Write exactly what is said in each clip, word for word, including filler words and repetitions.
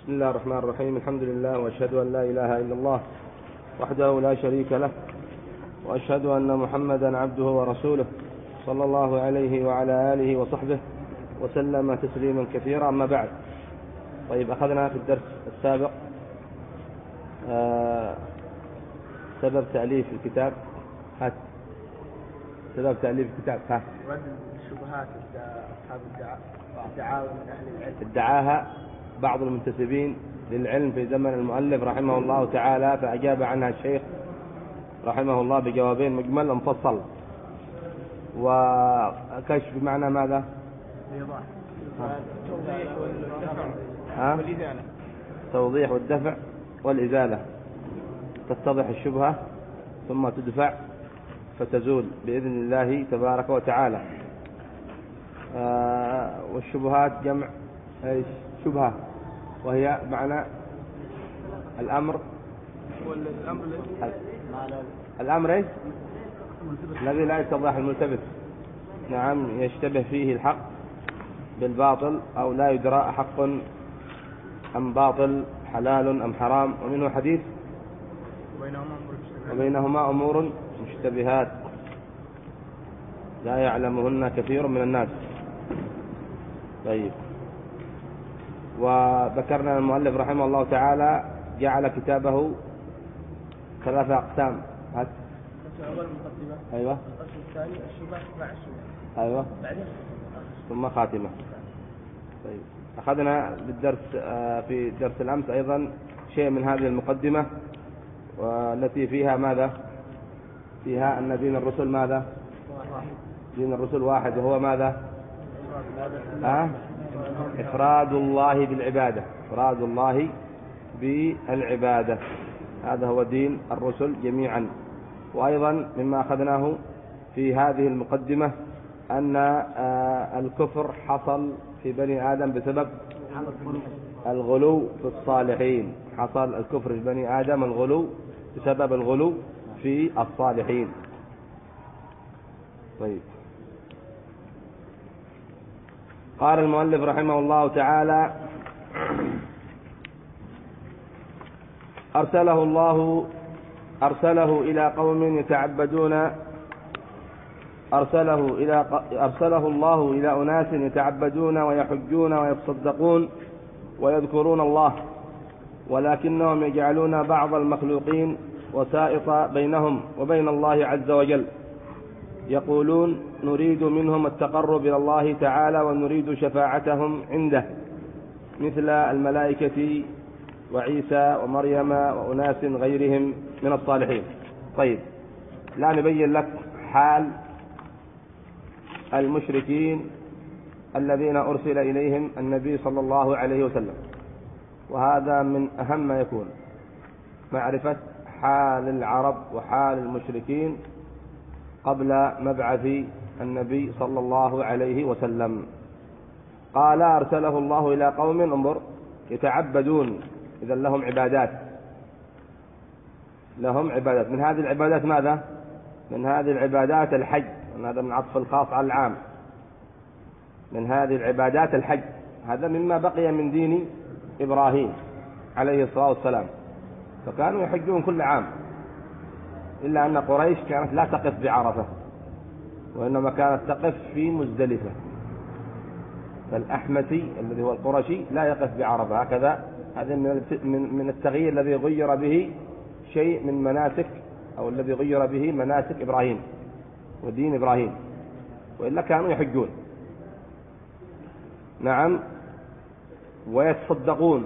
بسم الله الرحمن الرحيم. الحمد لله، وأشهد أن لا إله إلا الله وحده لا شريك له، وأشهد أن محمدا عبده ورسوله صلى الله عليه وعلى آله وصحبه وسلم تسليما كثيرا. أما بعد، طيب أخذنا في الدرس السابق آه سبب تأليف الكتاب. هات سبب تأليف الكتاب. ها رد الشبهات أصحاب الدعاوى من أهل العلم ادعاها بعض المنتسبين للعلم في زمن المؤلف رحمه الله تعالى، فأجاب عنها الشيخ رحمه الله بجوابين مجمل مفصل. وكشف بمعنى ماذا؟ توضيح والإزالة. توضيح والدفع والإزالة. تتضح الشبهة ثم تدفع فتزول بإذن الله تبارك وتعالى. آه والشبهات جمع ايش؟ شبهة، وهي معنى الأمر الأمر ايش؟ الذي لا يتضح الملتبس. نعم، يشتبه فيه الحق بالباطل، أو لا يدرى حق أم باطل، حلال أم حرام، ومنه حديث وبينهما أمور مشتبهات لا يعلمهن كثير من الناس. طيب، وذكرنا المؤلف رحمه الله تعالى جعل كتابه ثلاثة أقسام. هات أول مقدمة. أيوة. القسم الثاني الشبهة مع الشبهة. أيوة. بعدين ثم خاتمة. طيب، أخذنا بالدرس في درس الأمس أيضا شيء من هذه المقدمة، والتي فيها ماذا؟ فيها أن دين الرسل ماذا؟ دين الرسل واحد، وهو ماذا؟ أه؟ إفراد الله بالعبادة. إفراد الله بالعبادة، هذا هو دين الرسل جميعا. وأيضا مما أخذناه في هذه المقدمة أن الكفر حصل في بني آدم بسبب الغلو في الصالحين. حصل الكفر في بني آدم الغلو بسبب الغلو في الصالحين. طيب، قال المؤلف رحمه الله تعالى: أرسله الله أرسله إلى قوم يتعبدون أرسله إلى أرسله الله إلى أناس يتعبدون ويحجون ويتصدقون ويذكرون الله، ولكنهم يجعلون بعض المخلوقين وسائط بينهم وبين الله عز وجل، يقولون نريد منهم التقرب إلى الله تعالى ونريد شفاعتهم عنده، مثل الملائكة وعيسى ومريم وأناس غيرهم من الصالحين. طيب، لا نبين لك حال المشركين الذين أرسل إليهم النبي صلى الله عليه وسلم، وهذا من أهم ما يكون، معرفة حال العرب وحال المشركين قبل مبعث النبي صلى الله عليه وسلم. قال: أرسله الله إلى قوم، انظر، يتعبدون، إذا لهم عبادات لهم عبادات من هذه العبادات ماذا؟ من هذه العبادات الحج، هذا من عطف الخاص على العام. من هذه العبادات الحج، هذا مما بقي من دين إبراهيم عليه الصلاة والسلام، فكانوا يحجون كل عام، إلا أن قريش كانت لا تقف بعرفة، وإنما كانت تقف في مزدلفة. فالأحمسي الذي هو القرشي لا يقف بعرفة هكذا. هذا من التغيير الذي غير به شيء من مناسك، أو الذي غير به مناسك إبراهيم ودين إبراهيم، وإلا كانوا يحجون. نعم، ويتصدقون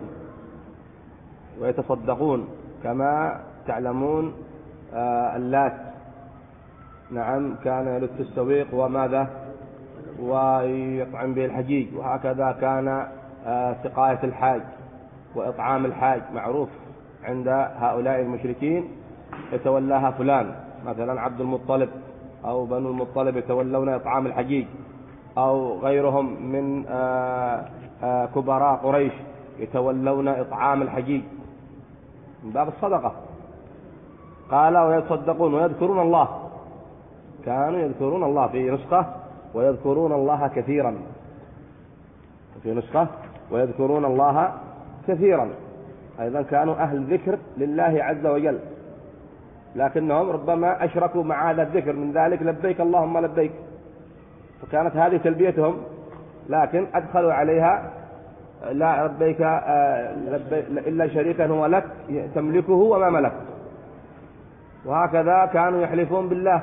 ويتصدقون كما تعلمون. آه اللات، نعم، كان يلت السويق وماذا؟ ويطعم به الحجيج، وهكذا كان آه سقاية الحاج وإطعام الحاج معروف عند هؤلاء المشركين، يتولاها فلان، مثلا عبد المطلب أو بنو المطلب يتولون إطعام الحجيج، أو غيرهم من آآ آآ كبراء قريش يتولون إطعام الحجيج من باب الصدقة. قال: ويتصدقون ويذكرون الله. كانوا يذكرون الله، في نسخة ويذكرون الله كثيرا، في نسخة ويذكرون الله كثيرا، أيضا كانوا أهل ذكر لله عز وجل، لكنهم ربما أشركوا مع هذا الذكر، من ذلك لبيك اللهم لبيك، فكانت هذه تلبيتهم، لكن أدخلوا عليها لا لبيك إلا شريكا هو لك تملكه وما ملك. وهكذا كانوا يحلفون بالله،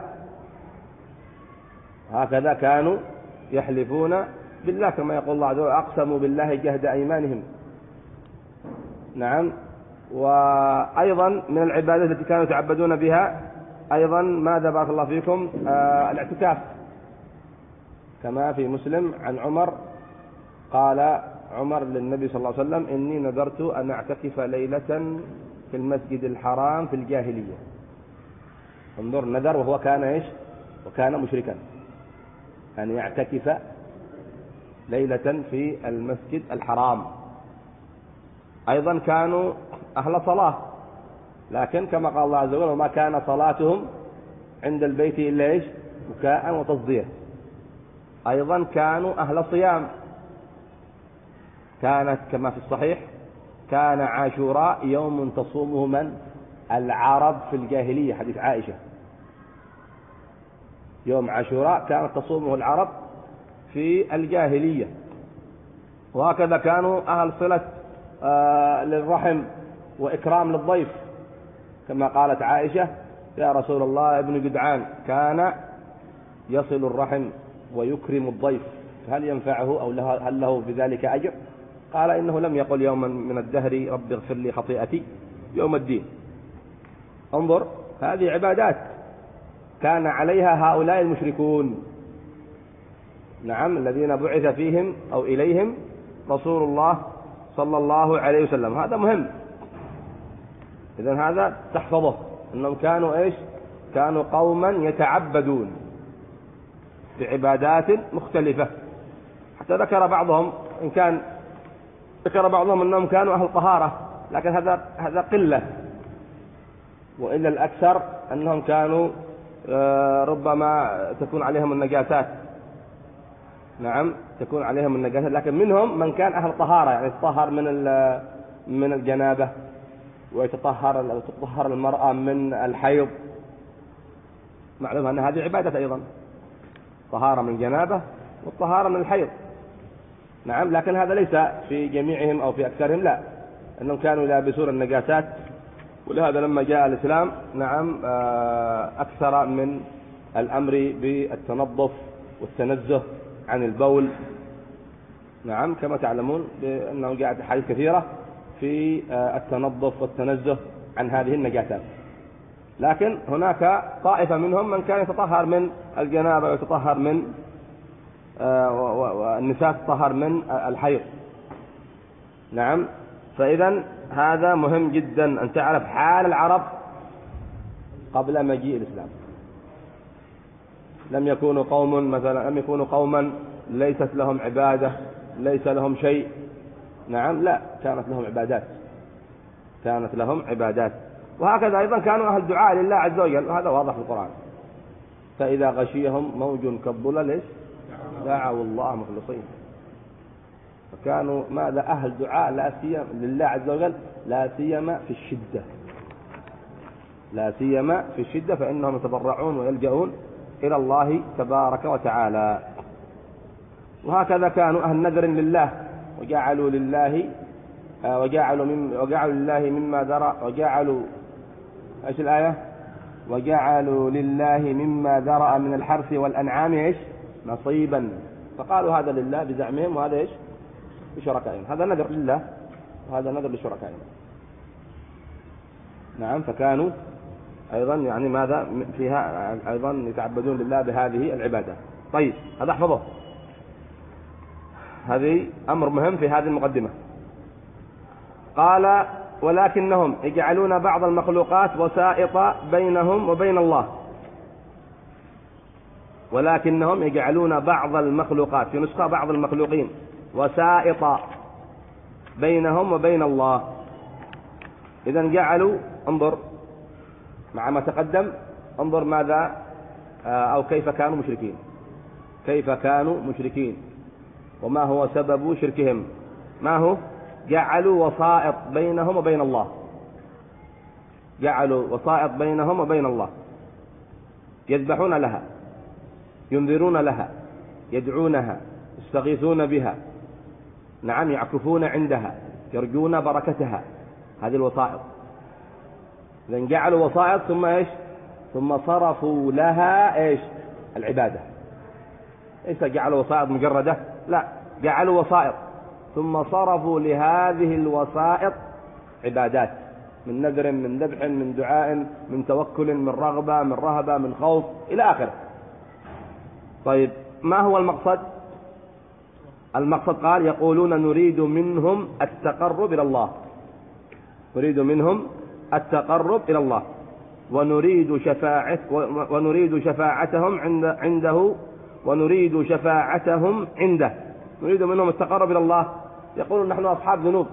هكذا كانوا يحلفون بالله، كما يقول الله عز وجل أقسموا بالله جهد أيمانهم. نعم. وأيضا من العبادات التي كانوا يتعبدون بها أيضا ماذا بارك الله فيكم؟ آه الاعتكاف، كما في مسلم عن عمر قال عمر للنبي صلى الله عليه وسلم إني نذرت أن أعتكف ليلة في المسجد الحرام في الجاهلية. انظر، نذر وهو كان إيش؟ وكان مشركا، أن يعتكف ليلة في المسجد الحرام. أيضا كانوا أهل صلاة، لكن كما قال الله عز وجل وما كان صلاتهم عند البيت إلا إيش؟ بكاء وتصدية. أيضا كانوا أهل صيام، كانت كما في الصحيح كان عاشوراء يوم تصومه من؟ العرب في الجاهلية، حديث عائشة، يوم عاشوراء كانت تصومه العرب في الجاهلية. وهكذا كانوا أهل صلة آه للرحم وإكرام للضيف، كما قالت عائشة يا رسول الله ابن جدعان كان يصل الرحم ويكرم الضيف، هل ينفعه أو هل له بذلك أجر؟ قال إنه لم يقل يوما من الدهر رب اغفر لي خطيئتي يوم الدين. انظر، هذه عبادات كان عليها هؤلاء المشركون، نعم، الذين بعث فيهم أو إليهم رسول الله صلى الله عليه وسلم. هذا مهم، إذن هذا تحفظه، أنهم كانوا إيش؟ كانوا قوما يتعبدون بعبادات مختلفة. حتى ذكر بعضهم إن كان ذكر بعضهم أنهم كانوا أهل طهارة، لكن هذا هذا قلة، وإلا الأكثر أنهم كانوا ربما تكون عليهم النجاسات، نعم تكون عليهم النجاسات، لكن منهم من كان أهل طهارة، يعني يتطهر من من الجنابة، ويتطهر تطهر المرأة من الحيض. معلوم أن هذه عبادة أيضا، طهارة من الجنابة والطهارة من الحيض، نعم، لكن هذا ليس في جميعهم أو في أكثرهم، لا، أنهم كانوا يلابسون النجاسات. ولهذا لما جاء الإسلام نعم أكثر من الأمر بالتنظف والتنزه عن البول، نعم، كما تعلمون بأنه جاءت أحاديث كثيرة في التنظف والتنزه عن هذه النجاسات. لكن هناك طائفة منهم من كان يتطهر من الجنابة ويتطهر من والنساء تطهر من الحيض، نعم. فإذا هذا مهم جدا أن تعرف حال العرب قبل مجيء الإسلام. لم يكونوا قوم مثلا لم يكونوا قوما ليست لهم عبادة، ليس لهم شيء، نعم، لا، كانت لهم عبادات، كانت لهم عبادات. وهكذا أيضا كانوا أهل دعاء لله عز وجل، وهذا واضح في القرآن. فإذا غشيهم موج كالظلل ليش دعوا الله مخلصين، فكانوا ماذا؟ أهل دعاء لا سيما لله عز وجل، لا سيما في الشدة، لا سيما في الشدة، فإنهم يتضرعون ويلجؤون إلى الله تبارك وتعالى. وهكذا كانوا أهل نذر لله، وجعلوا لله وجعلوا من وجعلوا لله مما ذرأ وجعلوا ايش الآية؟ وجعلوا لله مما ذرأ من الحرث والأنعام ايش؟ نصيبا، فقالوا هذا لله بزعمهم، وهذا ايش؟ بشركائهم، هذا نذر لله وهذا نذر لشركائهم، نعم. فكانوا أيضا يعني ماذا فيها أيضا يتعبدون لله بهذه العبادة. طيب، هذا احفظه، هذه أمر مهم في هذه المقدمة. قال ولكنهم يجعلون بعض المخلوقات وسائط بينهم وبين الله، ولكنهم يجعلون بعض المخلوقات، في نسخة بعض المخلوقين، وسائط بينهم وبين الله. إذا جعلوا، انظر مع ما تقدم، انظر ماذا أو كيف كانوا مشركين، كيف كانوا مشركين وما هو سبب شركهم. ما هو؟ جعلوا وسائط بينهم وبين الله، جعلوا وسائط بينهم وبين الله، يذبحون لها، ينذرون لها، يدعونها، يستغيثون بها، نعم، يعكفون عندها، يرجون بركتها. هذه الوسائط. إذن جعلوا وسائط ثم إيش؟ ثم صرفوا لها إيش؟ العبادة. ليس جعلوا وسائط مجردة، لا، جعلوا وسائط ثم صرفوا لهذه الوسائط عبادات، من نذر، من ذبح، من دعاء، من توكل، من رغبة، من رهبة، من خوف، إلى آخره. طيب، ما هو المقصد؟ المقصد قال يقولون نريد منهم التقرب إلى الله، نريد منهم التقرب إلى الله، ونريد شفاعة ونريد شفاعتهم عند عنده ونريد شفاعتهم عنده. نريد منهم التقرب إلى الله. يقولون نحن أصحاب ذنوب،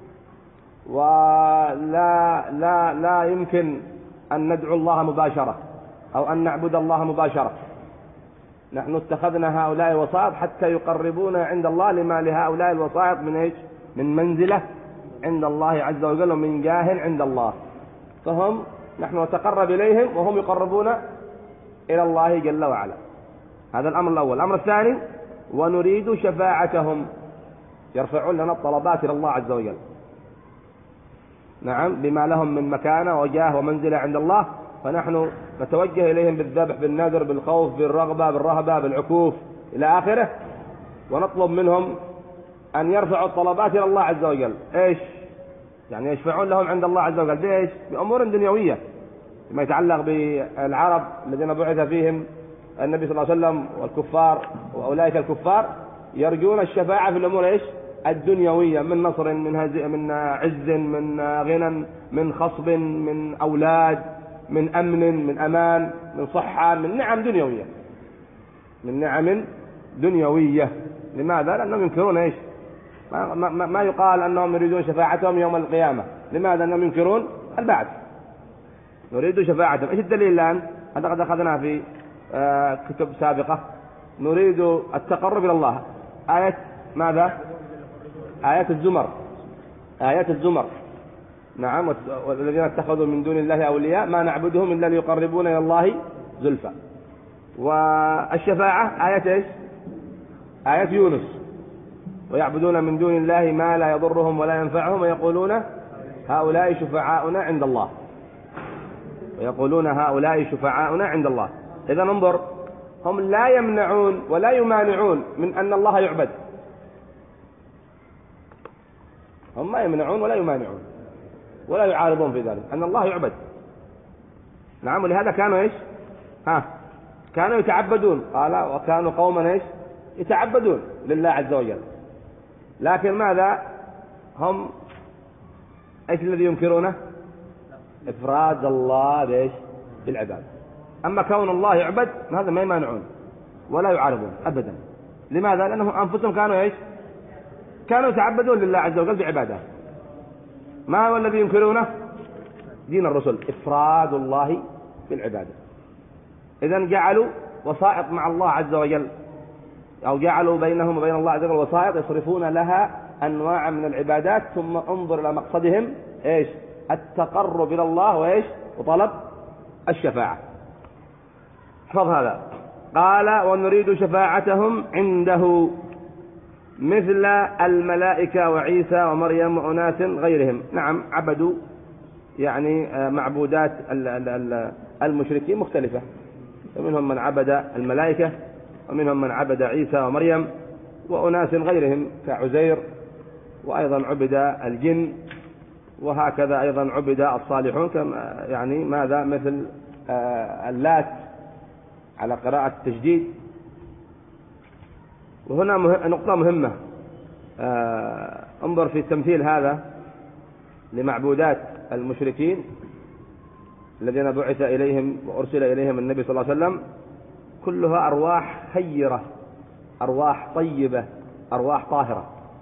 ولا لا لا يمكن أن ندعو الله مباشرة أو أن نعبد الله مباشرة. نحن اتخذنا هؤلاء الوسائط حتى يقربونا عند الله، لما لهؤلاء الوسائط من إيش؟ من منزلة عند الله عز وجل، ومن جاه عند الله. فهم نحن نتقرب إليهم وهم يقربون إلى الله جل وعلا. هذا الأمر الأول. الأمر الثاني، ونريد شفاعتهم، يرفعون لنا الطلبات إلى الله عز وجل، نعم، بما لهم من مكانة وجاه ومنزلة عند الله، فنحن نتوجه إليهم بالذبح، بالنذر، بالخوف، بالرغبة، بالرهبة، بالعكوف، إلى آخره، ونطلب منهم أن يرفعوا الطلبات إلى الله عز وجل. إيش؟ يعني يشفعون لهم عند الله عز وجل بإيش؟ بأمور دنيوية، ما يتعلق بالعرب الذين بعث فيهم النبي صلى الله عليه وسلم والكفار، وأولئك الكفار يرجون الشفاعة في الأمور إيش؟ الدنيوية، من نصر، من من عز، من غنى، من خصب، من أولاد، من أمن، من أمان، من صحة، من نعم دنيوية، من نعم دنيوية. لماذا؟ لأنهم ينكرون إيش؟ ما, ما, ما يقال أنهم يريدون شفاعتهم يوم القيامة. لماذا؟ أنهم ينكرون البعث. نريد شفاعتهم. إيش الدليل الآن؟ هذا قد أخذنا في آه كتب سابقة. نريد التقرب إلى الله. آية ماذا؟ آيات الزمر، آيات الزمر، نعم، والذين اتخذوا من دون الله أولياء ما نعبدهم إلا ليقربون إلى الله زلفى. والشفاعة آية إيش؟ آية يونس، ويعبدون من دون الله ما لا يضرهم ولا ينفعهم ويقولون هؤلاء شفعاؤنا عند الله، ويقولون هؤلاء شفعاؤنا عند الله. إذا انظر، هم لا يمنعون ولا يمانعون من أن الله يعبد، هم ما يمنعون ولا يمانعون ولا يعارضون في ذلك، أن الله يعبد، نعم. ولهذا كانوا إيش؟ ها كانوا يتعبدون، قال وكانوا قوما إيش؟ يتعبدون لله عز وجل. لكن ماذا هم إيش الذي ينكرونه؟ إفراد الله بإيش؟ بالعبادة. أما كون الله يعبد هذا ما يمانعون ولا يعارضون أبدا. لماذا؟ لأنهم أنفسهم كانوا إيش؟ كانوا يتعبدون لله عز وجل بعبادة. ما هو الذي ينكرونه؟ دين الرسل، إفراد الله بالعبادة. إذن جعلوا وسائط مع الله عز وجل، أو جعلوا بينهم وبين الله عز وجل وسائط يصرفون لها أنواع من العبادات. ثم انظر إلى مقصدهم إيش؟ التقرب إلى الله وإيش؟ وطلب الشفاعة. احفظ هذا. قال ونريد شفاعتهم عنده مثل الملائكة وعيسى ومريم وأناس غيرهم. نعم، عبدوا يعني معبودات المشركين مختلفة، ومنهم من عبد الملائكة، ومنهم من عبد عيسى ومريم وأناس غيرهم كعزير، وأيضا عبد الجن، وهكذا أيضا عبد الصالحون، كما يعني ماذا مثل اللات على قراءة التجديد. وهنا مه... نقطة مهمة، آه... انظر في التمثيل هذا لمعبودات المشركين الذين بعث إليهم وأرسل إليهم النبي صلى الله عليه وسلم، كلها أرواح خيرة، أرواح طيبة، أرواح طاهرة.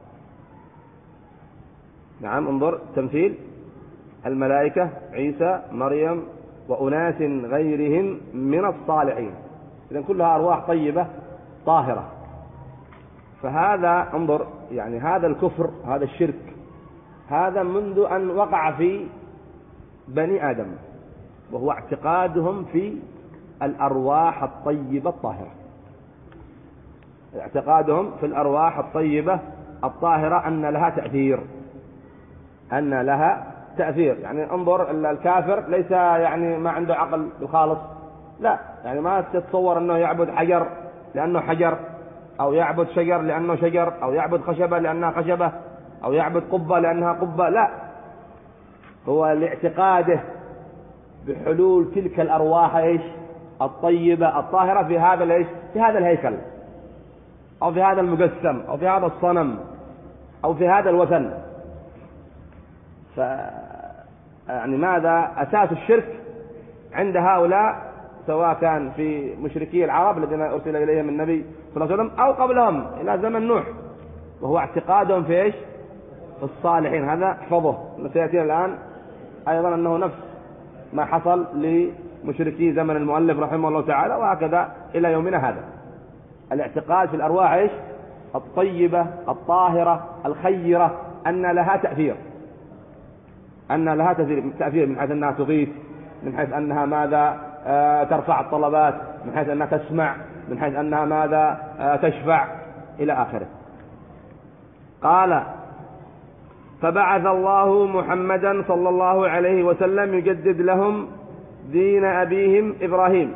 نعم، انظر تمثيل الملائكة، عيسى، مريم، وأناس غيرهم من الصالحين. إذن كلها أرواح طيبة طاهرة. فهذا انظر، يعني هذا الكفر، هذا الشرك هذا منذ أن وقع في بني آدم، وهو اعتقادهم في الأرواح الطيبة الطاهرة، اعتقادهم في الأرواح الطيبة الطاهرة أن لها تأثير، أن لها تأثير. يعني انظر الكافر ليس يعني ما عنده عقل بالخالص، لا، يعني ما تتصور أنه يعبد حجر لأنه حجر، أو يعبد شجر لأنه شجر، أو يعبد خشبة لأنها خشبة، أو يعبد قبة لأنها قبة، لا، هو لاعتقاده بحلول تلك الأرواح إيش الطيبة الطاهرة في هذا الإيش في هذا الهيكل، أو في هذا المجسم، أو في هذا الصنم، أو في هذا الوثن. ف يعني ماذا أساس الشرك عند هؤلاء، سواء كان في مشركي العرب الذين أرسل إليهم النبي صلى الله عليه وسلم، أو قبلهم إلى زمن نوح، وهو اعتقادهم في إيش في الصالحين. هذا احفظه، سيأتينا الآن أيضا أنه نفس ما حصل لمشركي زمن المؤلف رحمه الله تعالى، وهكذا إلى يومنا هذا. الاعتقاد في الأرواح إيش الطيبة الطاهرة الخيرة أن لها تأثير، أن لها تأثير من حيث أنها تغيث، من حيث أنها ماذا آه ترفع الطلبات، من حيث أنها تسمع، من حيث أنها ماذا آه تشفع إلى آخره. قال: فبعث الله محمدا صلى الله عليه وسلم يجدد لهم دين أبيهم إبراهيم.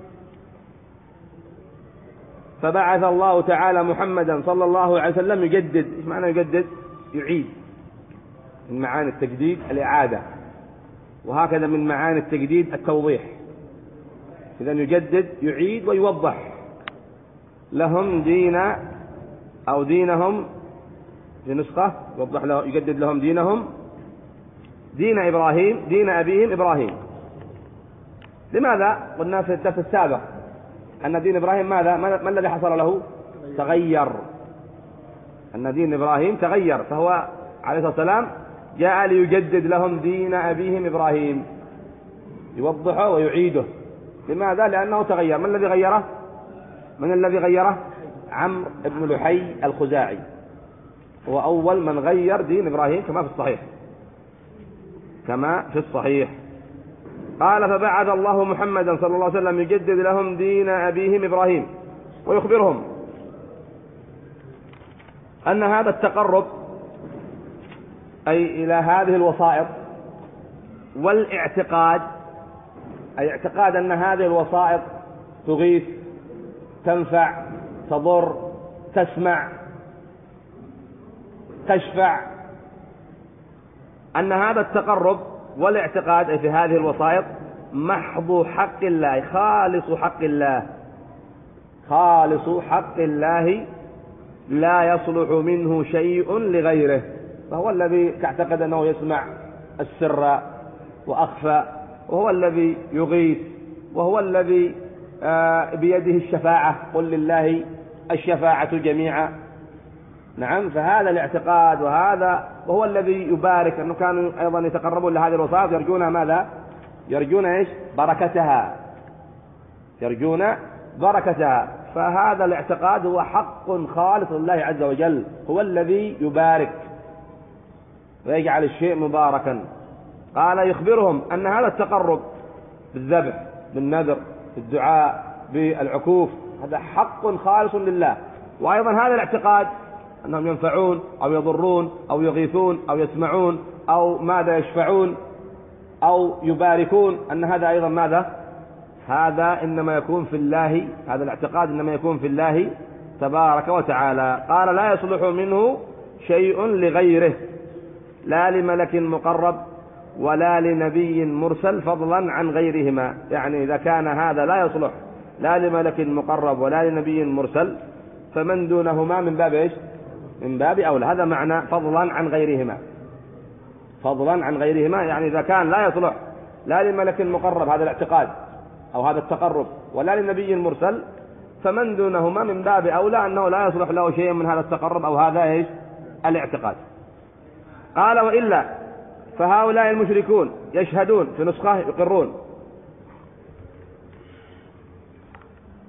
فبعث الله تعالى محمدا صلى الله عليه وسلم يجدد. إيش معنى يجدد؟ يعيد. من معاني التجديد الإعادة، وهكذا من معاني التجديد التوضيح. إذا يجدد يعيد ويوضح لهم دين أو دينهم، في نسخة يوضح له يجدد لهم دينهم دين إبراهيم، دين أبيهم إبراهيم. لماذا؟ قلنا في الدرس السابق أن دين إبراهيم ماذا؟ ما الذي حصل له؟ تغير. أن دين إبراهيم تغير، فهو عليه الصلاة والسلام جاء ليجدد لهم دين أبيهم إبراهيم، يوضحه ويعيده. لماذا؟ لأنه تغير. من الذي غيره؟ من الذي غيره؟ عمرو بن لحي الخزاعي، هو أول من غير دين إبراهيم كما في الصحيح، كما في الصحيح. قال: فبعث الله محمدا صلى الله عليه وسلم يجدد لهم دين أبيهم إبراهيم، ويخبرهم أن هذا التقرب، أي إلى هذه الوسائط، والاعتقاد، أي اعتقاد أن هذه الوسائط تغيث، تنفع، تضر، تسمع، تشفع، أن هذا التقرب والاعتقاد أي في هذه الوسائط محض حق الله، خالص حق الله، خالص حق الله، لا يصلح منه شيء لغيره. فهو الذي تعتقد أنه يسمع السر وأخفى، وهو الذي يغيث، وهو الذي بيده الشفاعة، قل لله الشفاعة جميعا. نعم، فهذا الاعتقاد، وهذا وهو الذي يبارك. أنه كانوا أيضا يتقربون لهذه الوسائط يرجون ماذا؟ يرجون إيش؟ بركتها، يرجون بركتها. فهذا الاعتقاد هو حق خالص لله عز وجل، هو الذي يبارك ويجعل الشيء مباركا. قال: يخبرهم أن هذا التقرب بالذبح، بالنذر، بالدعاء، بالعكوف، هذا حق خالص لله. وأيضا هذا الاعتقاد أنهم ينفعون أو يضرون أو يغيثون أو يسمعون أو ماذا يشفعون أو يباركون، أن هذا أيضا ماذا؟ هذا إنما يكون في الله، هذا الاعتقاد إنما يكون في الله تبارك وتعالى. قال: لا يصلح منه شيء لغيره، لا لملك مقرب ولا لنبي مرسل، فضلا عن غيرهما. يعني إذا كان هذا لا يصلح لا لملك مقرب ولا لنبي مرسل، فمن دونهما من باب إيش؟ من باب أولى. هذا معنى فضلا عن غيرهما، فضلا عن غيرهما، يعني إذا كان لا يصلح لا لملك مقرب هذا الاعتقاد أو هذا التقرب، ولا لنبي مرسل، فمن دونهما من باب أولى أنه لا يصلح له شيء من هذا التقرب أو هذا إيش؟ الاعتقاد. قال: وإلا فهؤلاء المشركون يشهدون، في نسخة يقرون،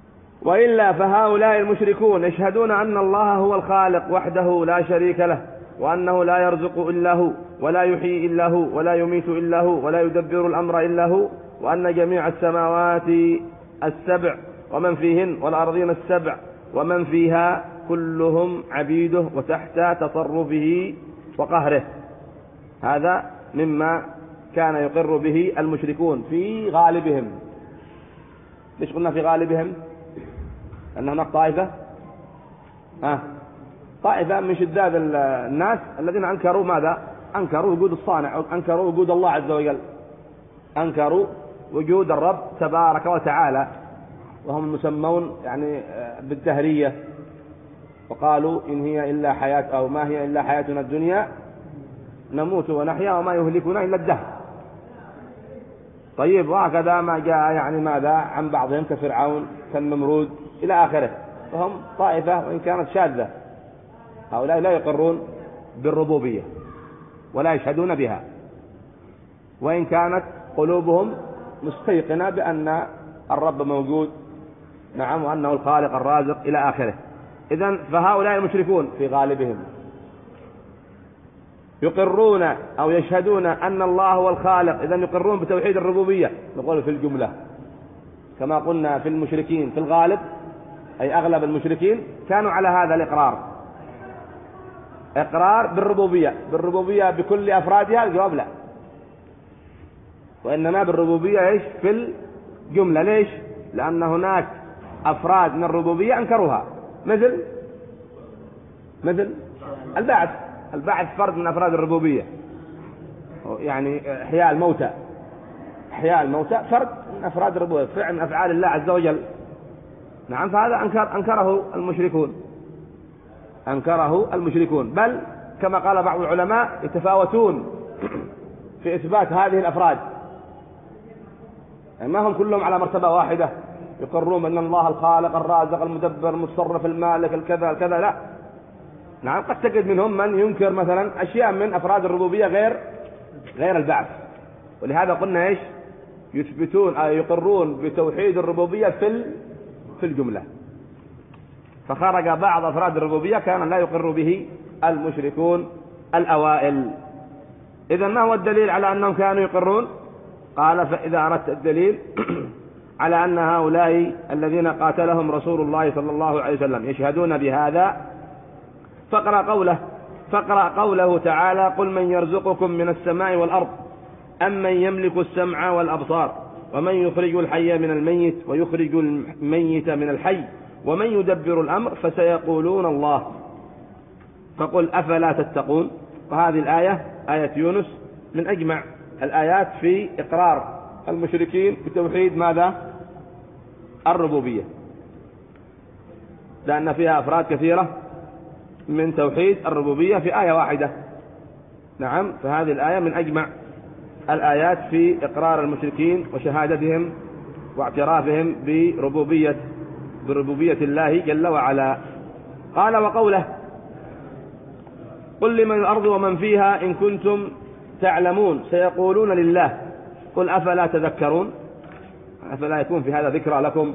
وإلا فهؤلاء المشركون يشهدون أن الله هو الخالق وحده لا شريك له، وأنه لا يرزق إلا هو ولا يحيي إلا هو ولا يميت إلا هو ولا يدبر الأمر إلا هو، وأن جميع السماوات السبع ومن فيهن والأرضين السبع ومن فيها كلهم عبيده وتحت تصرفه وقهره. هذا مما كان يقر به المشركون في غالبهم. ليش قلنا في غالبهم؟ أن هناك طائفة آه. طائفة من شداد الناس الذين أنكروا ماذا؟ أنكروا وجود الصانع، أنكروا وجود الله عز وجل، أنكروا وجود الرب تبارك وتعالى، وهم المسمون يعني بالدهرية، وقالوا إن هي إلا حياة أو ما هي إلا حياتنا الدنيا نموت ونحيا وما يهلكنا إلا الدهر. طيب، وهكذا ما جاء يعني ماذا عن بعضهم كفرعون كالنمرود إلى آخره، فهم طائفة وإن كانت شاذة. هؤلاء لا يقرون بالربوبية ولا يشهدون بها، وإن كانت قلوبهم مستيقنة بأن الرب موجود، نعم، وأنه الخالق الرازق إلى آخره. إذن فهؤلاء المشركون في غالبهم يقرون أو يشهدون أن الله هو الخالق، إذن يقرون بتوحيد الربوبية، نقول في الجملة كما قلنا في المشركين في الغالب، أي أغلب المشركين كانوا على هذا الإقرار، إقرار بالربوبية، بالربوبية بكل أفرادها. الجواب لا، وإنما بالربوبية إيش في الجملة. ليش؟ لأن هناك أفراد من الربوبية أنكروها، مثل مثل البعث. البعث فرد من أفراد الربوبية، يعني إحياء الموتى، إحياء الموتى فرد من أفراد الربوبية، فعل من أفعال الله عز وجل. نعم، فهذا أنكر أنكره المشركون، أنكره المشركون، بل كما قال بعض العلماء يتفاوتون في إثبات هذه الأفراد، يعني ما هم كلهم على مرتبة واحدة يقرون أن الله الخالق الرازق المدبر المتصرف المالك الكذا الكذا، لا. نعم، قد تجد منهم من ينكر مثلا أشياء من أفراد الربوبية غير غير البعث، ولهذا قلنا إيش؟ يثبتون أو يقرون بتوحيد الربوبية في في الجملة، فخرج بعض أفراد الربوبية كان لا يقر به المشركون الأوائل. إذن ما هو الدليل على أنهم كانوا يقرون؟ قال: فإذا أردت الدليل على أن هؤلاء الذين قاتلهم رسول الله صلى الله عليه وسلم يشهدون بهذا، فاقرأ قوله فاقرأ قوله تعالى: قل من يرزقكم من السماء والأرض أم من يملك السمع والأبصار ومن يخرج الحي من الميت ويخرج الميت من الحي ومن يدبر الأمر فسيقولون الله فقل أفلا تتقون. وهذه الآية آية يونس من أجمع الآيات في إقرار المشركين بتوحيد ماذا؟ الربوبية، لأن فيها أفراد كثيرة من توحيد الربوبية في آية واحدة. نعم، فهذه الآية من أجمع الآيات في إقرار المشركين وشهادتهم واعترافهم بربوبية بربوبية الله جل وعلا. قال: وقوله: قل لمن الأرض ومن فيها إن كنتم تعلمون سيقولون لله قل أفلا تذكرون. أفلا يكون في هذا ذكرى لكم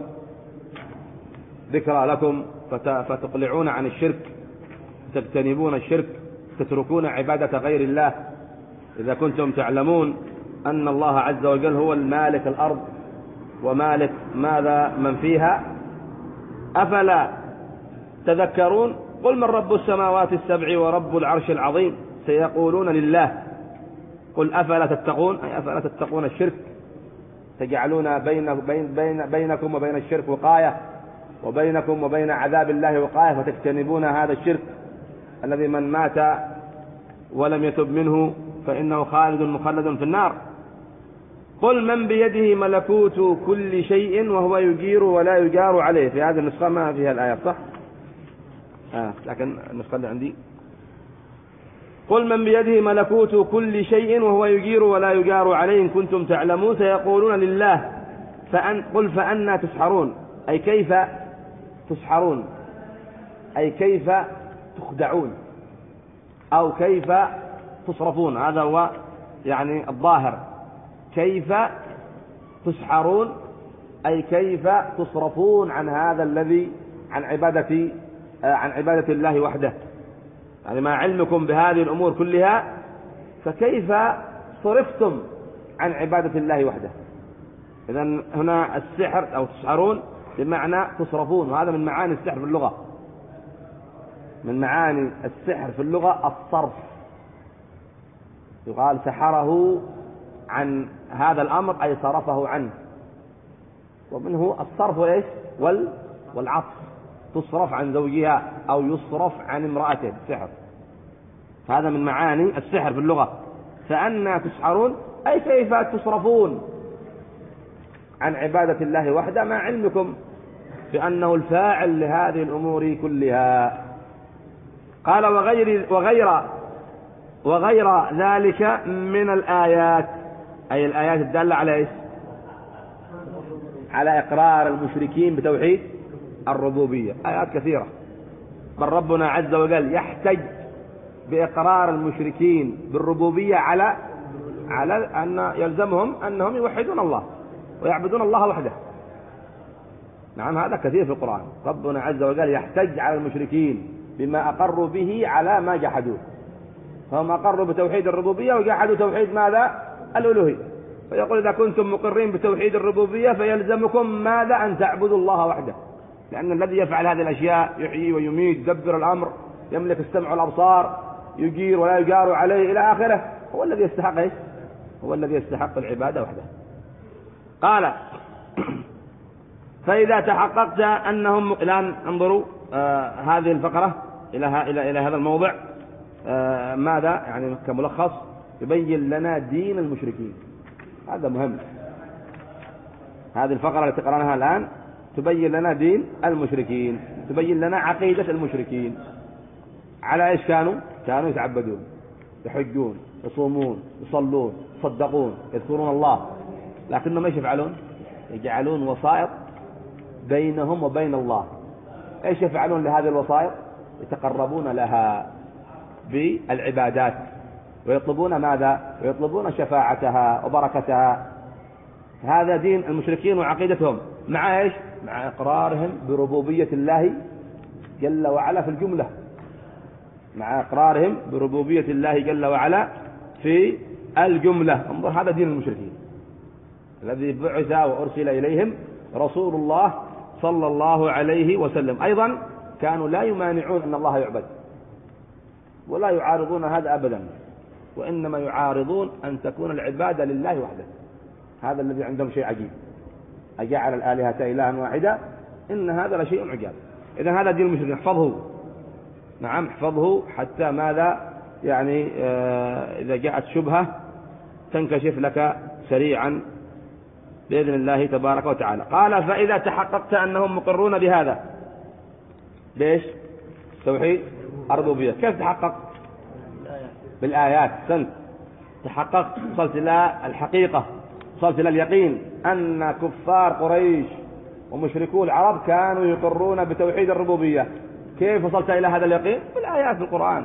ذكرى لكم فتقلعون عن الشرك، تجتنبون الشرك، تتركون عبادة غير الله، إذا كنتم تعلمون أن الله عز وجل هو المالك الأرض ومالك ماذا من فيها. أفلا تذكرون. قل من رب السماوات السبع ورب العرش العظيم سيقولون لله قل أفلا تتقون، أي أفلا تتقون الشرك، تجعلون بين بين بين بينكم وبين الشرك وقاية، وبينكم وبين عذاب الله وقاية، فتجتنبون هذا الشرك الذي من مات ولم يتب منه فإنه خالد مخلد في النار. قل من بيده ملكوت كل شيء وهو يجير ولا يجار عليه. في هذه النسخة ما فيها الآية صح؟ آه لكن النسخة اللي عندي: قل من بيده ملكوت كل شيء وهو يجير ولا يجار عليه إن كنتم تعلمون سيقولون لله فأن قل فأنى تسحرون، أي كيف تسحرون، أي كيف تخدعون أو كيف تصرفون. هذا هو يعني الظاهر، كيف تسحرون أي كيف تصرفون عن هذا الذي عن عبادة عن عبادة الله وحده. يعني مع علمكم بهذه الأمور كلها فكيف صرفتم عن عبادة الله وحده؟ إذن هنا السحر أو تسحرون بمعنى تصرفون، وهذا من معاني السحر في اللغة. من معاني السحر في اللغة الصرف، يقال سحره عن هذا الأمر أي صرفه عنه، ومنه الصرف والإيش وال والعطف، تصرف عن زوجها أو يصرف عن امرأته السحر، هذا من معاني السحر في اللغة. فأنا تسحرون أي كيف تصرفون عن عبادة الله وحده مع علمكم بأنه الفاعل لهذه الأمور كلها. قال وغير وغير وغير ذلك من الآيات، أي الآيات الدالة على إيش؟ على إقرار المشركين بتوحيد الربوبية، آيات كثيرة. بل ربنا عز وجل يحتج بإقرار المشركين بالربوبية على على أن يلزمهم أنهم يوحدون الله ويعبدون الله وحده. نعم هذا كثير في القرآن، ربنا عز وجل يحتج على المشركين بما أقروا به على ما جحدوه، فهم أقروا بتوحيد الربوبية وجحدوا توحيد ماذا؟ الألوهية. فيقول إذا كنتم مقرين بتوحيد الربوبية فيلزمكم ماذا؟ أن تعبدوا الله وحده، لأن الذي يفعل هذه الأشياء يحيي ويميت يدبر الأمر يملك السمع والأبصار يجير ولا يجار عليه إلى آخره، هو الذي يستحق إيش؟ هو الذي يستحق العبادة وحده. قال فإذا تحققت أنهم، الآن انظروا آه هذه الفقرة إلى إلى إلى هذا الموضع آه ماذا يعني كملخص يبين لنا دين المشركين، هذا مهم. هذه الفقرة التي قرأناها الآن تبين لنا دين المشركين، تبين لنا عقيدة المشركين. على إيش كانوا؟ كانوا يتعبدون، يحجون، يصومون، يصلون، يصدقون، يذكرون الله، لكنهم ايش يفعلون؟ يجعلون وسائط بينهم وبين الله. ايش يفعلون لهذه الوسائط؟ يتقربون لها بالعبادات ويطلبون ماذا؟ ويطلبون شفاعتها وبركتها. هذا دين المشركين وعقيدتهم، مع ايش؟ مع اقرارهم بربوبية الله جل وعلا في الجملة، مع اقرارهم بربوبية الله جل وعلا في الجملة. انظر هذا دين المشركين الذي بعث وأرسل إليهم رسول الله صلى الله عليه وسلم. أيضا كانوا لا يمانعون أن الله يعبد ولا يعارضون هذا أبدا، وإنما يعارضون أن تكون العبادة لله وحده. هذا الذي عندهم شيء عجيب، أجعل الآلهة إلها واحدة، إن هذا لشيء عجاب. إذن هذا دين المشركين، احفظه. نعم احفظه حتى ماذا يعني آه إذا جاءت شبهة تنكشف لك سريعا بإذن الله تبارك وتعالى. قال فإذا تحققت أنهم مقرون بهذا، ليش؟ توحيد الربوبية. كيف تحقق؟ بالآيات. سنت تحققت، وصلت إلى الحقيقة، وصلت إلى اليقين أن كفار قريش ومشركو العرب كانوا يقرون بتوحيد الربوبية. كيف وصلت إلى هذا اليقين؟ بالآيات في القرآن،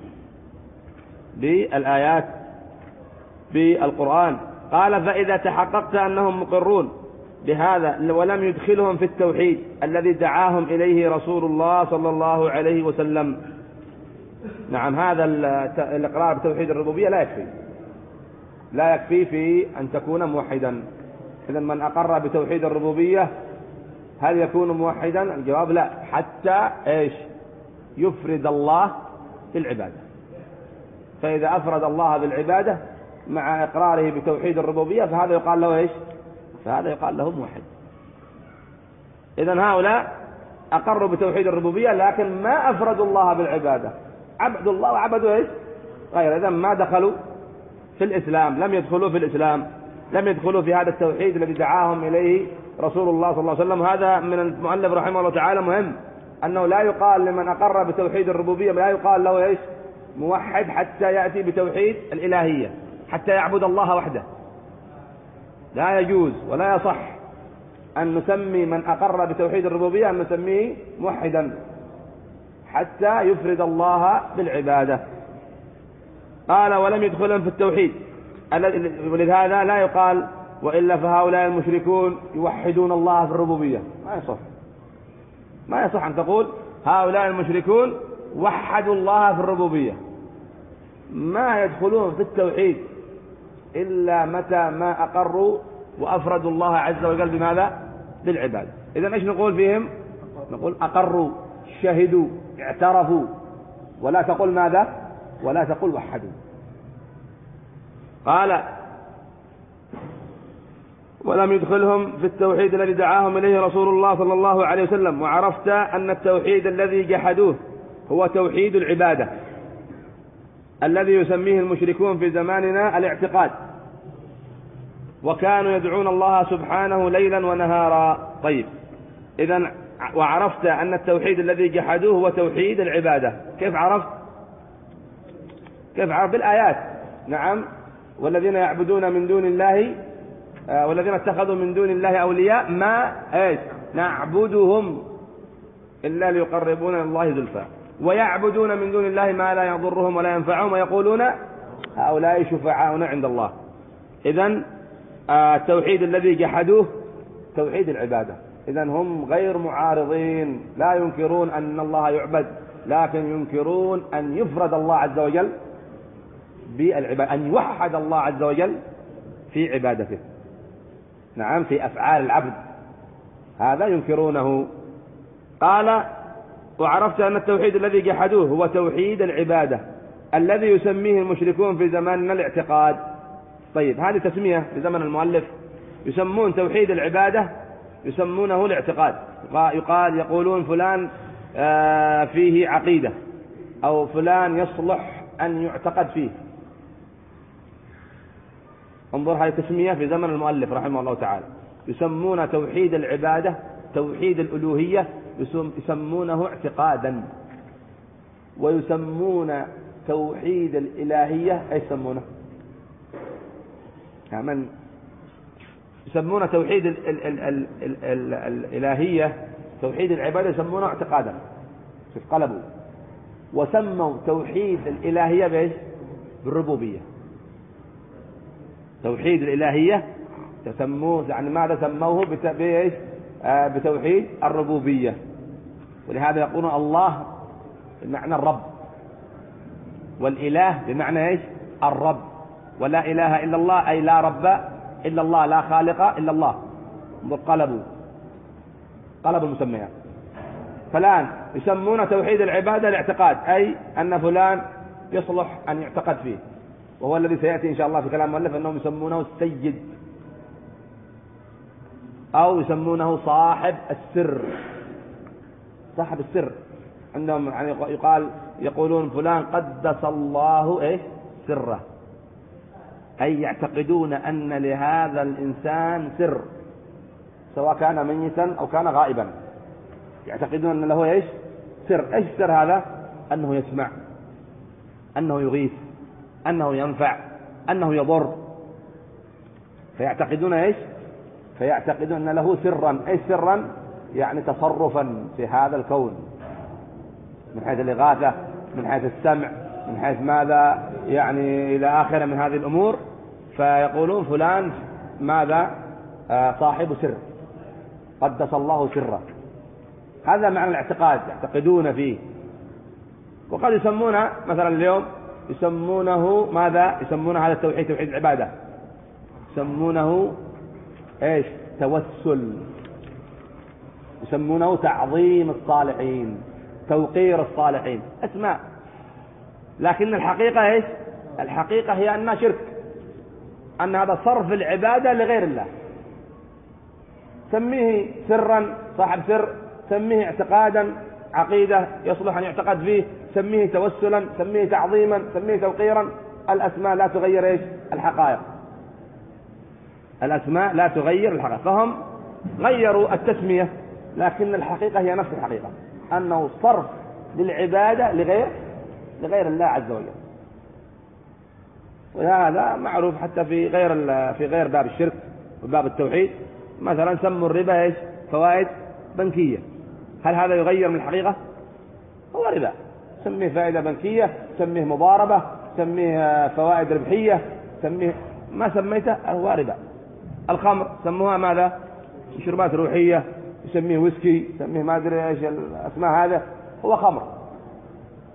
بالآيات بالقرآن. قال فإذا تحققت أنهم مقرون بهذا ولم يدخلهم في التوحيد الذي دعاهم إليه رسول الله صلى الله عليه وسلم. نعم هذا الإقرار بتوحيد الربوبية لا يكفي، لا يكفي في أن تكون موحدا. إذا من أقر بتوحيد الربوبية هل يكون موحدا؟ الجواب لا، حتى إيش؟ يفرد الله بالعبادة. فإذا أفرد الله بالعبادة مع إقراره بتوحيد الربوبية فهذا يقال له إيش؟ فهذا يقال له موحد. إذن هؤلاء أقروا بتوحيد الربوبية لكن ما أفردوا الله بالعبادة، عبدوا الله وعبدوا إيش؟ غير. إذن ما دخلوا في الإسلام، لم يدخلوا في الإسلام، لم يدخلوا في هذا التوحيد الذي دعاهم إليه رسول الله صلى الله عليه وسلم. هذا من المؤلف رحمه الله تعالى مهم، أنه لا يقال لمن أقر بتوحيد الربوبية لا يقال له إيش؟ موحد حتى يأتي بتوحيد الإلهية، حتى يعبد الله وحده. لا يجوز ولا يصح أن نسمي من أقر بتوحيد الربوبية أن نسميه موحدا حتى يفرد الله بالعبادة. قال ولم يدخلهم في التوحيد، ولهذا لا يقال وإلا فهؤلاء المشركون يوحدون الله في الربوبية. ما يصح، ما يصح أن تقول هؤلاء المشركون وحدوا الله في الربوبية، ما يدخلون في التوحيد إلا متى ما أقروا وأفردوا الله عز وجل بماذا؟ بالعبادة. إذن إيش نقول فيهم؟ نقول أقروا، شهدوا، اعترفوا، ولا تقول ماذا؟ ولا تقول وحدوا. قال ولم يدخلهم في التوحيد الذي دعاهم إليه رسول الله صلى الله عليه وسلم. وعرفت أن التوحيد الذي جحدوه هو توحيد العبادة الذي يسميه المشركون في زماننا الاعتقاد، وكانوا يدعون الله سبحانه ليلا ونهارا. طيب، إذن وعرفت أن التوحيد الذي جحدوه هو توحيد العبادة. كيف عرفت؟ كيف عرفت؟ بالآيات. نعم، والذين يعبدون من دون الله آه والذين اتخذوا من دون الله أولياء ما ايش نعبدهم إلا ليقربونا إلى الله زلفى، ويعبدون من دون الله ما لا يضرهم ولا ينفعهم ويقولون هؤلاء شفعاؤنا عند الله. إذن آه التوحيد الذي جحدوه توحيد العبادة. إذن هم غير معارضين، لا ينكرون أن الله يعبد، لكن ينكرون أن يفرد الله عز وجل بالعبادة، أن يوحد الله عز وجل في عبادته. نعم، في أفعال العبد، هذا ينكرونه. قال وعرفت أن التوحيد الذي جحدوه هو توحيد العبادة الذي يسميه المشركون في زماننا الاعتقاد. طيب، هذه تسمية في زمن المؤلف، يسمون توحيد العبادة يسمونه الاعتقاد. يقال يقولون فلان فيه عقيدة، أو فلان يصلح أن يعتقد فيه. انظر، هذه تسمية في زمن المؤلف رحمه الله تعالى، يسمون توحيد العبادة توحيد الألوهية يسمونه اعتقادا، ويسمون توحيد الإلهية ايش يسمونه؟ من يسمون توحيد ال ال ال ال ال ال الإلهية توحيد العبادة يسمونه اعتقادا. شوف، قلبوا وسموا توحيد الإلهية بايش؟ بالربوبية. توحيد الإلهية تسموه، يعني ماذا سموه؟ بايش؟ آه بتوحيد الربوبية. ولهذا يقولون الله بمعنى الرب، والإله بمعنى ايش؟ الرب. ولا إله إلا الله أي لا رب إلا الله، لا خالق إلا الله. قلبوا قلبوا المسميات. فالآن يسمون توحيد العبادة الاعتقاد، أي أن فلان يصلح أن يعتقد فيه، وهو الذي سيأتي إن شاء الله في كلام المؤلف أنهم يسمونه السيد، أو يسمونه صاحب السر. صاحب السر عندهم يعني يقال يقولون فلان قدس الله إيه سره، أي يعتقدون أن لهذا الإنسان سر، سواء كان ميتا أو كان غائبا، يعتقدون أن له إيش؟ سر. إيش السر هذا؟ أنه يسمع، أنه يغيث، أنه ينفع، أنه يضر. فيعتقدون إيش؟ فيعتقدون أن له سرا. إيش سرا؟ يعني تصرفا في هذا الكون، من حيث الإغاثة، من حيث السمع، من حيث ماذا يعني إلى آخر من هذه الأمور. فيقولون فلان ماذا؟ آه صاحب سر، قدس الله سره. هذا معنى الاعتقاد، يعتقدون فيه. وقد يسمونه مثلا اليوم يسمونه ماذا؟ يسمون هذا التوحيد توحيد العبادة يسمونه ايش؟ توسل. يسمونه تعظيم الصالحين، توقير الصالحين، اسماء. لكن الحقيقة ايش؟ الحقيقة هي أنها شرك، أن هذا صرف العبادة لغير الله. سميه سرا، صاحب سر، سميه اعتقادا، عقيدة يصلح أن يعتقد فيه، سميه توسلا، سميه تعظيما، سميه توقيرا. الأسماء لا تغير ايش؟ الحقائق. الأسماء لا تغير الحقائق. فهم غيروا التسمية، لكن الحقيقة هي نفس الحقيقة، أنه صرف للعبادة لغير لغير الله عز وجل. وهذا معروف حتى في غير في غير باب الشرك وباب التوحيد. مثلا سموا الربا ايش؟ فوائد بنكية. هل هذا يغير من الحقيقة؟ هو ربا، سميه فائدة بنكية، سميه مضاربة، سميه فوائد ربحية، سميه ما سميته هو ربا. الخمر سموها ماذا؟ شربات روحية، يسميه ويسكي، يسميه ما أدري إيش الأسماء، هذا هو خمر.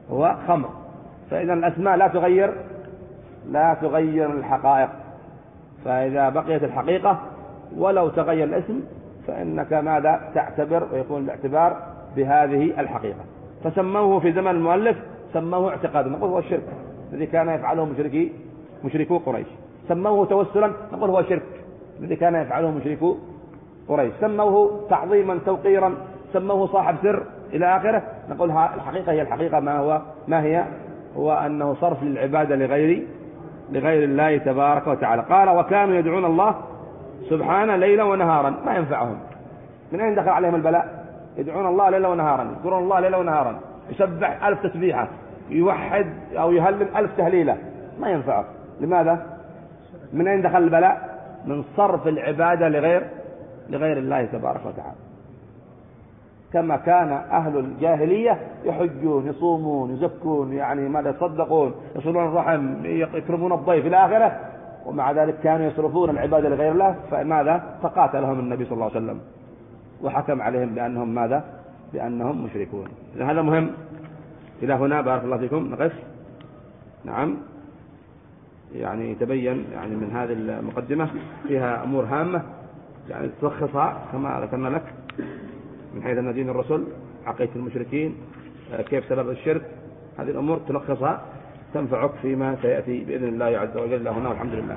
هو خمر. فإذا الأسماء لا تغير لا تغير الحقائق، فإذا بقيت الحقيقة ولو تغير الاسم فإنك ماذا تعتبر ويكون الاعتبار بهذه الحقيقة. فسموه في زمن المؤلف سموه اعتقادا، نقول هو الشرك الذي كان يفعله مشركي مشركو قريش. سموه توسلا، نقول هو شرك الذي كان يفعله مشركو قريش. سموه تعظيما توقيرا، سموه صاحب سر إلى آخره، نقول الحقيقة هي الحقيقة. ما هو ما هي هو أنه صرف للعبادة لغير لغير الله تبارك وتعالى. قال وكانوا يدعون الله سبحانه ليلا ونهارا، ما ينفعهم. من أين دخل عليهم البلاء؟ يدعون الله ليلا ونهارا، يذكرون الله ليلا ونهارا، يسبح ألف تسبيحة، يوحد أو يهلل ألف تهليلة، ما ينفعه. لماذا؟ من أين دخل البلاء؟ من صرف العبادة لغير لغير الله تبارك وتعالى. كما كان أهل الجاهلية يحجون يصومون يزكون، يعني ماذا يصدقون، يصلون الرحم، يكرمون الضيف إلى آخره، ومع ذلك كانوا يصرفون العبادة لغير الله. فماذا؟ فقاتلهم النبي صلى الله عليه وسلم وحكم عليهم بأنهم ماذا؟ بأنهم مشركون. هذا مهم. إلى هنا بارك الله فيكم نقف. نعم، يعني تبين يعني من هذه المقدمة فيها أمور هامة، يعني تلخصها كما ذكرنا لك من حيث أن دين الرسل، عقيدة المشركين، كيف سبب الشرك، هذه الأمور تلخصها تنفعك فيما سيأتي بإذن الله عز وجل. هنا والحمد لله.